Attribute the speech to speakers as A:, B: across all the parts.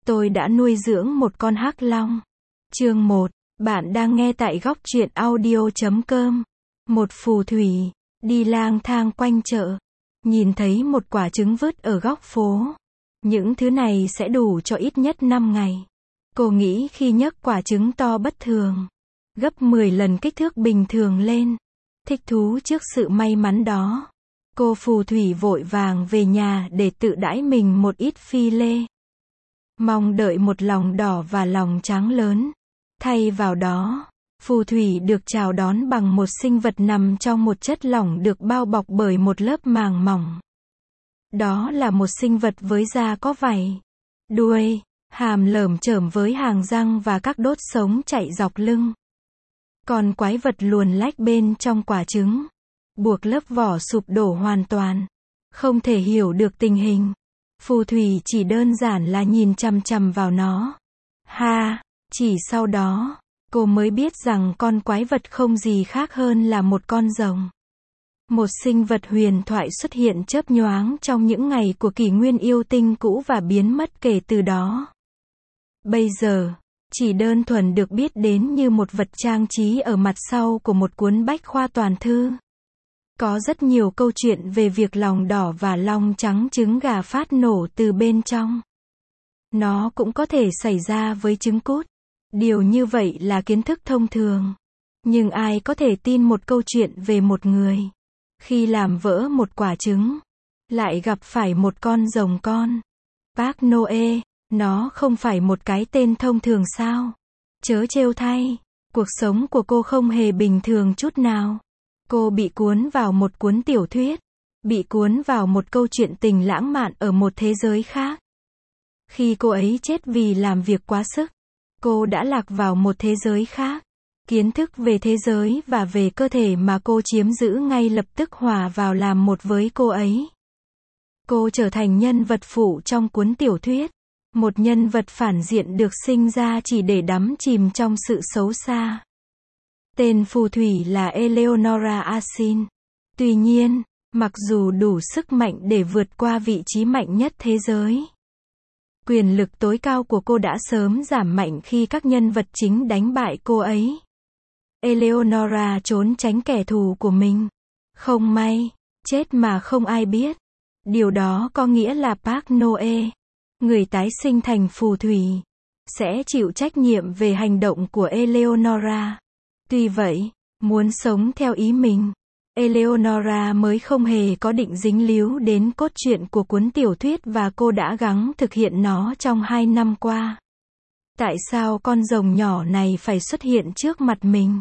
A: Tôi đã nuôi dưỡng một con hắc long. Chương 1. Bạn đang nghe tại góc truyện audio.com. Một phù thủy đi lang thang quanh chợ, nhìn thấy một quả trứng vứt ở góc phố. Những thứ này sẽ đủ cho ít nhất 5 ngày. Cô nghĩ khi nhấc quả trứng to bất thường, gấp 10 lần kích thước bình thường lên. Thích thú trước sự may mắn đó, cô phù thủy vội vàng về nhà để tự đãi mình một ít phi lê. Mong đợi một lòng đỏ và lòng trắng lớn. Thay vào đó, phù thủy được chào đón bằng một sinh vật nằm trong một chất lỏng được bao bọc bởi một lớp màng mỏng. Đó là một sinh vật với da có vảy, đuôi, hàm lởm chởm với hàng răng và các đốt sống chạy dọc lưng. Con quái vật luồn lách bên trong quả trứng, buộc lớp vỏ sụp đổ hoàn toàn. Không thể hiểu được tình hình. Phù thủy chỉ đơn giản là nhìn chằm chằm vào nó. Chỉ sau đó, cô mới biết rằng con quái vật không gì khác hơn là một con rồng. Một sinh vật huyền thoại xuất hiện chớp nhoáng trong những ngày của kỷ nguyên yêu tinh cũ và biến mất kể từ đó. Bây giờ, chỉ đơn thuần được biết đến như một vật trang trí ở mặt sau của một cuốn bách khoa toàn thư. Có rất nhiều câu chuyện về việc lòng đỏ và long trắng trứng gà phát nổ từ bên trong. Nó cũng có thể xảy ra với trứng cút. Điều như vậy là kiến thức thông thường. Nhưng ai có thể tin một câu chuyện về một người, khi làm vỡ một quả trứng, lại gặp phải một con rồng con? Park Noe, nó không phải một cái tên thông thường sao? Trớ trêu thay, cuộc sống của cô không hề bình thường chút nào. Cô bị cuốn vào một cuốn tiểu thuyết, bị cuốn vào một câu chuyện tình lãng mạn ở một thế giới khác. Khi cô ấy chết vì làm việc quá sức, cô đã lạc vào một thế giới khác. Kiến thức về thế giới và về cơ thể mà cô chiếm giữ ngay lập tức hòa vào làm một với cô ấy. Cô trở thành nhân vật phụ trong cuốn tiểu thuyết. Một nhân vật phản diện được sinh ra chỉ để đắm chìm trong sự xấu xa. Tên phù thủy là Eleonora Asin. Tuy nhiên, mặc dù đủ sức mạnh để vượt qua vị trí mạnh nhất thế giới, quyền lực tối cao của cô đã sớm giảm mạnh khi các nhân vật chính đánh bại cô ấy. Eleonora trốn tránh kẻ thù của mình. Không may, chết mà không ai biết. Điều đó có nghĩa là Park Noe, người tái sinh thành phù thủy, sẽ chịu trách nhiệm về hành động của Eleonora. Tuy vậy, muốn sống theo ý mình, Eleonora mới không hề có định dính líu đến cốt truyện của cuốn tiểu thuyết và cô đã gắng thực hiện nó trong 2 năm qua. Tại sao con rồng nhỏ này phải xuất hiện trước mặt mình?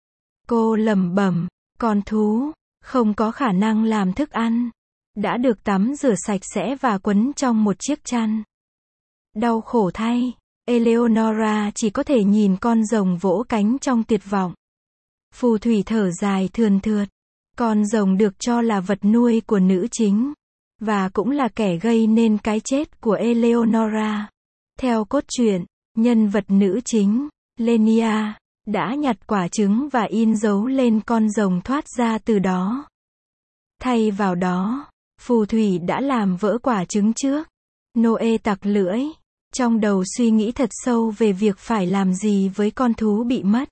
A: Cô lẩm bẩm, con thú không có khả năng làm thức ăn, đã được tắm rửa sạch sẽ và quấn trong một chiếc chăn. Đau khổ thay, Eleonora chỉ có thể nhìn con rồng vỗ cánh trong tuyệt vọng. Phù thủy thở dài thườn thượt. Con rồng được cho là vật nuôi của nữ chính, và cũng là kẻ gây nên cái chết của Eleonora. Theo cốt truyện, nhân vật nữ chính, Lenia, đã nhặt quả trứng và in dấu lên con rồng thoát ra từ đó. Thay vào đó, phù thủy đã làm vỡ quả trứng trước. Noe tặc lưỡi, trong đầu suy nghĩ thật sâu về việc phải làm gì với con thú bị mất.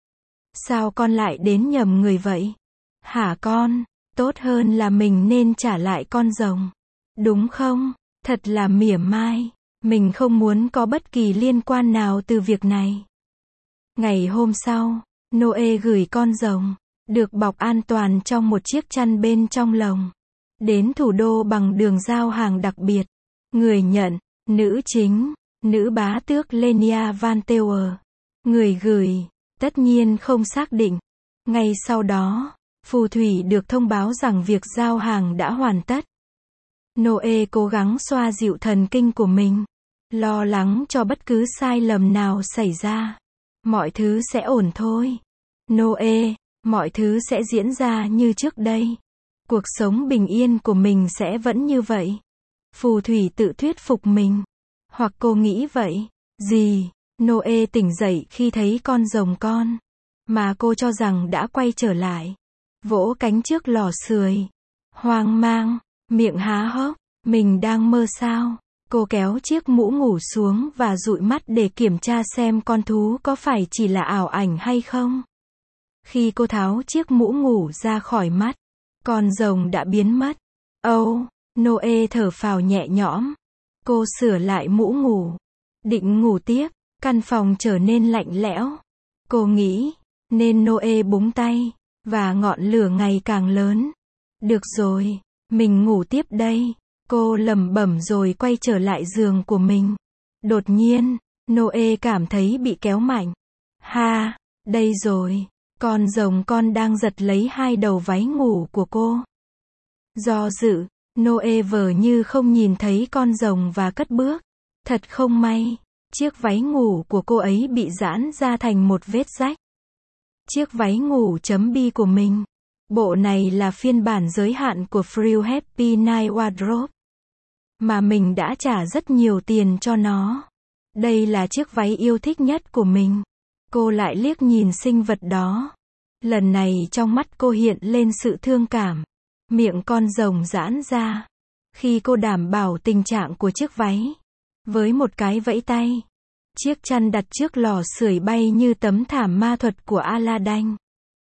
A: Sao con lại đến nhầm người vậy? Hả con? Tốt hơn là mình nên trả lại con rồng, đúng không? Thật là mỉa mai. Mình không muốn có bất kỳ liên quan nào từ việc này. Ngày hôm sau, Noe gửi con rồng, được bọc an toàn trong một chiếc chăn bên trong lồng, đến thủ đô bằng đường giao hàng đặc biệt. Người nhận, nữ chính, nữ bá tước Lenia Van Teeuwer. Người gửi, tất nhiên không xác định. Ngay sau đó, phù thủy được thông báo rằng việc giao hàng đã hoàn tất. Noe cố gắng xoa dịu thần kinh của mình, lo lắng cho bất cứ sai lầm nào xảy ra. Mọi thứ sẽ ổn thôi. Noe, mọi thứ sẽ diễn ra như trước đây. Cuộc sống bình yên của mình sẽ vẫn như vậy. Phù thủy tự thuyết phục mình. Hoặc cô nghĩ vậy. Gì? Noe tỉnh dậy khi thấy con rồng con mà cô cho rằng đã quay trở lại. Vỗ cánh trước lò sưởi. Hoang mang, miệng há hốc. Mình đang mơ sao? Cô kéo chiếc mũ ngủ xuống và dụi mắt để kiểm tra xem con thú có phải chỉ là ảo ảnh hay không. Khi cô tháo chiếc mũ ngủ ra khỏi mắt, con rồng đã biến mất. Noe thở phào nhẹ nhõm. Cô sửa lại mũ ngủ, định ngủ tiếp. Căn phòng trở nên lạnh lẽo. Cô nghĩ, nên Noe búng tay, và ngọn lửa ngày càng lớn. Được rồi, mình ngủ tiếp đây. Cô lẩm bẩm rồi quay trở lại giường của mình. Đột nhiên, Noe cảm thấy bị kéo mạnh. Ha, đây rồi. Con rồng con đang giật lấy hai đầu váy ngủ của cô. Do dự, Noe vờ như không nhìn thấy con rồng và cất bước. Thật không may, chiếc váy ngủ của cô ấy bị giãn ra thành một vết rách. Chiếc váy ngủ chấm bi của mình. Bộ này là phiên bản giới hạn của Frill Happy Night Wardrobe. Mà mình đã trả rất nhiều tiền cho nó. Đây là chiếc váy yêu thích nhất của mình. Cô lại liếc nhìn sinh vật đó. Lần này trong mắt cô hiện lên sự thương cảm. Miệng con rồng giãn ra. Khi cô đảm bảo tình trạng của chiếc váy. Với một cái vẫy tay. Chiếc chăn đặt trước lò sưởi bay như tấm thảm ma thuật của Aladdin.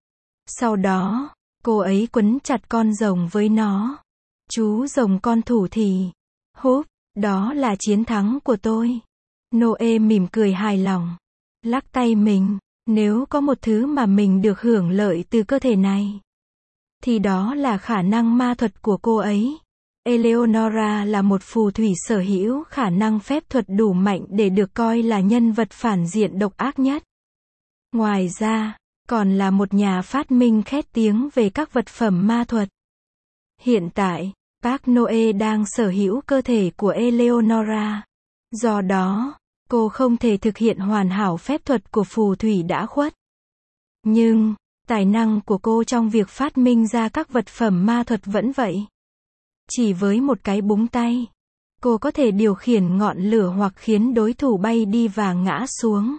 A: Sau đó, cô ấy quấn chặt con rồng với nó. Chú rồng con thủ thì. Húp, đó là chiến thắng của tôi. Noe mỉm cười hài lòng. Lắc tay mình. Nếu có một thứ mà mình được hưởng lợi từ cơ thể này, thì đó là khả năng ma thuật của cô ấy. Eleonora là một phù thủy sở hữu khả năng phép thuật đủ mạnh để được coi là nhân vật phản diện độc ác nhất. Ngoài ra, còn là một nhà phát minh khét tiếng về các vật phẩm ma thuật. Hiện tại, Park Noe đang sở hữu cơ thể của Eleonora. Do đó, cô không thể thực hiện hoàn hảo phép thuật của phù thủy đã khuất. Nhưng, tài năng của cô trong việc phát minh ra các vật phẩm ma thuật vẫn vậy. Chỉ với một cái búng tay, cô có thể điều khiển ngọn lửa hoặc khiến đối thủ bay đi và ngã xuống.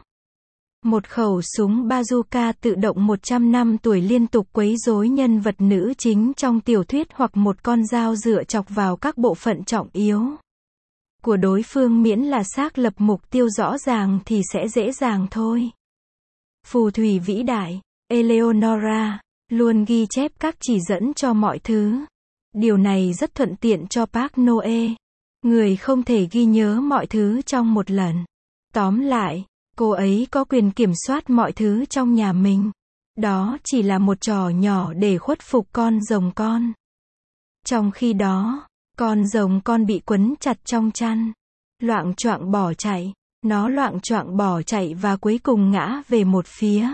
A: Một khẩu súng bazooka tự động 100 năm tuổi liên tục quấy rối nhân vật nữ chính trong tiểu thuyết hoặc một con dao dựa chọc vào các bộ phận trọng yếu của đối phương miễn là xác lập mục tiêu rõ ràng thì sẽ dễ dàng thôi. Phù thủy vĩ đại, Eleonora, luôn ghi chép các chỉ dẫn cho mọi thứ. Điều này rất thuận tiện cho Park Noe. Người không thể ghi nhớ mọi thứ trong một lần. Tóm lại, cô ấy có quyền kiểm soát mọi thứ trong nhà mình. Đó chỉ là một trò nhỏ để khuất phục con rồng con. Trong khi đó, con rồng con bị quấn chặt trong chăn. Loạng choạng bỏ chạy. Nó loạng choạng bỏ chạy và cuối cùng ngã về một phía.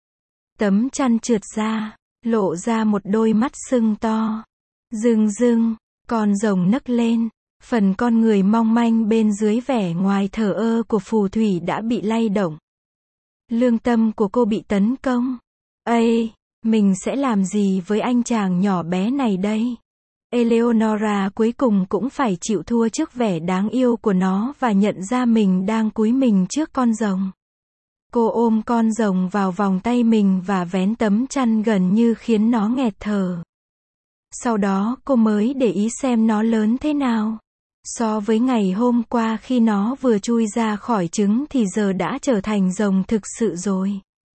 A: Tấm chăn trượt ra, lộ ra một đôi mắt sưng to. Rưng rưng, con rồng nấc lên. Phần con người mong manh bên dưới vẻ ngoài thờ ơ của phù thủy đã bị lay động. Lương tâm của cô bị tấn công. Ây, mình sẽ làm gì với anh chàng nhỏ bé này đây? Eleonora cuối cùng cũng phải chịu thua trước vẻ đáng yêu của nó và nhận ra mình đang cúi mình trước con rồng. Cô ôm con rồng vào vòng tay mình và vén tấm chăn gần như khiến nó nghẹt thở. Sau đó cô mới để ý xem nó lớn thế nào. So với ngày hôm qua khi nó vừa chui ra khỏi trứng thì giờ đã trở thành rồng thực sự rồi.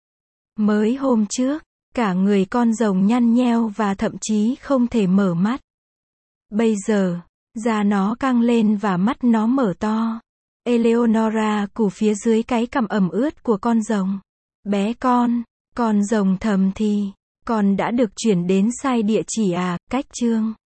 A: Mới hôm trước, cả người con rồng nhăn nheo và thậm chí không thể mở mắt. Bây giờ, da nó căng lên và mắt nó mở to. Eleonora cù phía dưới cái cằm ẩm ướt của con rồng. Bé con rồng thầm thì, con đã được chuyển đến sai địa chỉ à, cách chương.